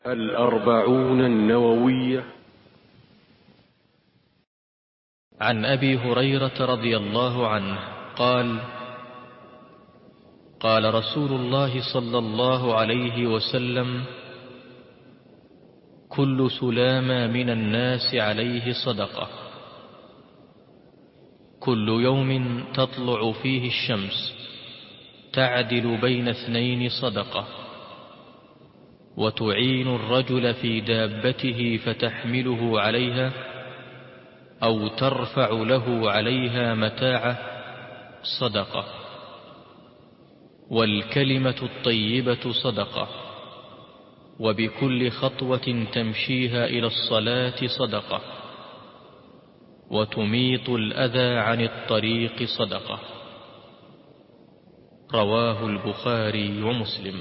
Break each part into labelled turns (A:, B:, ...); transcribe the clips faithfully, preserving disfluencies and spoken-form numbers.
A: الأربعون النووية.
B: عن أبي هريرة رضي الله عنه قال: قال رسول الله صلى الله عليه وسلم: كل سلامة من الناس عليه صدقة، كل يوم تطلع فيه الشمس تعدل بين اثنين صدقة، وتعين الرجل في دابته فتحمله عليها أو ترفع له عليها متاعه صدقة، والكلمة الطيبة صدقة، وبكل خطوة تمشيها إلى الصلاة صدقة، وتميط الأذى عن الطريق صدقة. رواه البخاري ومسلم.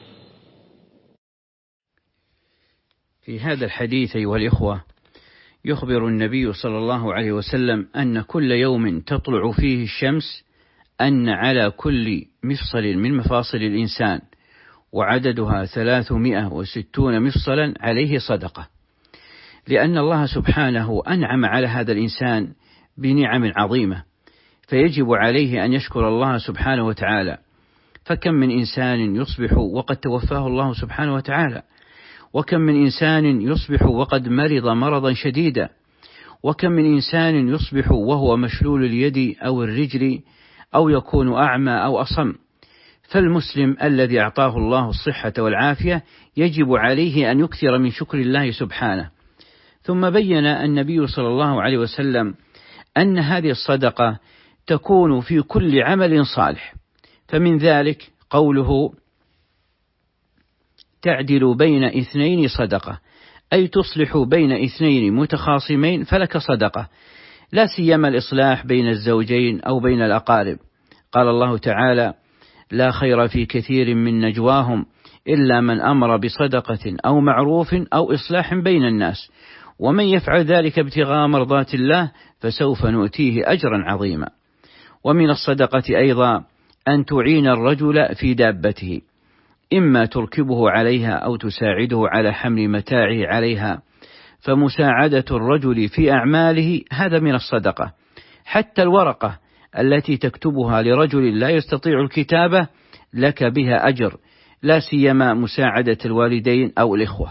C: في هذا الحديث أيها الإخوة يخبر النبي صلى الله عليه وسلم أن كل يوم تطلع فيه الشمس أن على كل مفصل من مفاصل الإنسان، وعددها ثلاثمائة وستون مفصلا، عليه صدقة، لأن الله سبحانه أنعم على هذا الإنسان بنعم عظيمة، فيجب عليه أن يشكر الله سبحانه وتعالى. فكم من إنسان يصبح وقد توفاه الله سبحانه وتعالى، وكم من إنسان يصبح وقد مرض مرضا شديدا، وكم من إنسان يصبح وهو مشلول اليد أو الرجل، أو يكون أعمى أو أصم. فالمسلم الذي أعطاه الله الصحة والعافية يجب عليه أن يكثر من شكر الله سبحانه. ثم بين النبي صلى الله عليه وسلم أن هذه الصدقة تكون في كل عمل صالح، فمن ذلك قوله: تعدل بين اثنين صدقة، أي تصلح بين اثنين متخاصمين فلك صدقة، لا سيما الإصلاح بين الزوجين أو بين الأقارب. قال الله تعالى: لا خير في كثير من نجواهم إلا من أمر بصدقة أو معروف أو إصلاح بين الناس، ومن يفعل ذلك ابتغاء مرضات الله فسوف نؤتيه أجرا عظيما. ومن الصدقة أيضا أن تعين الرجل في دابته، إما تركبه عليها أو تساعده على حمل متاعه عليها، فمساعدة الرجل في أعماله هذا من الصدقة. حتى الورقة التي تكتبها لرجل لا يستطيع الكتابة لك بها أجر، لا سيما مساعدة الوالدين أو الإخوة.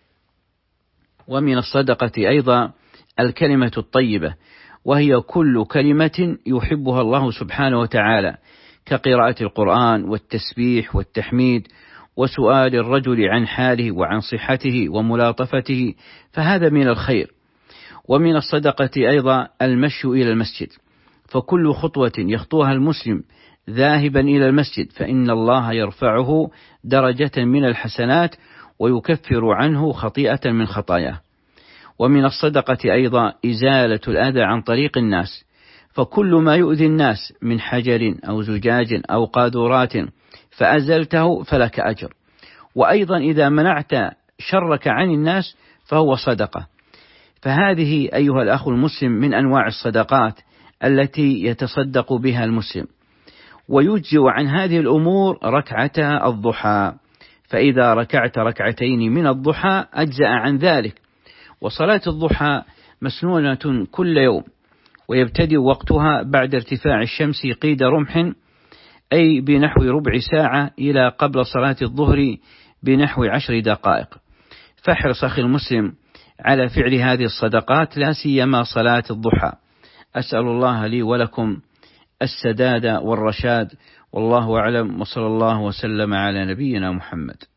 C: ومن الصدقة أيضا الكلمة الطيبة، وهي كل كلمة يحبها الله سبحانه وتعالى، كقراءة القرآن والتسبيح والتحميد، وسؤال الرجل عن حاله وعن صحته وملاطفته، فهذا من الخير. ومن الصدقة أيضا المشي إلى المسجد، فكل خطوة يخطوها المسلم ذاهبا إلى المسجد فإن الله يرفعه درجة من الحسنات ويكفر عنه خطيئة من خطاياه. ومن الصدقة أيضا إزالة الأذى عن طريق الناس، فكل ما يؤذي الناس من حجر أو زجاج أو قاذورات فأزلته فلك أجر. وأيضا إذا منعت شرك عن الناس فهو صدقة. فهذه أيها الأخ المسلم من أنواع الصدقات التي يتصدق بها المسلم. ويجزئ عن هذه الأمور ركعتا الضحى، فإذا ركعت ركعتين من الضحى أجزأ عن ذلك. وصلاة الضحى مسنونة كل يوم، ويبتدئ وقتها بعد ارتفاع الشمس قيد رمح، أي بنحو ربع ساعة، إلى قبل صلاة الظهر بنحو عشر دقائق. فاحرص أخي المسلم على فعل هذه الصدقات، لا سيما صلاة الضحى. أسأل الله لي ولكم السداد والرشاد، والله أعلم، وصلى الله وسلم على نبينا محمد.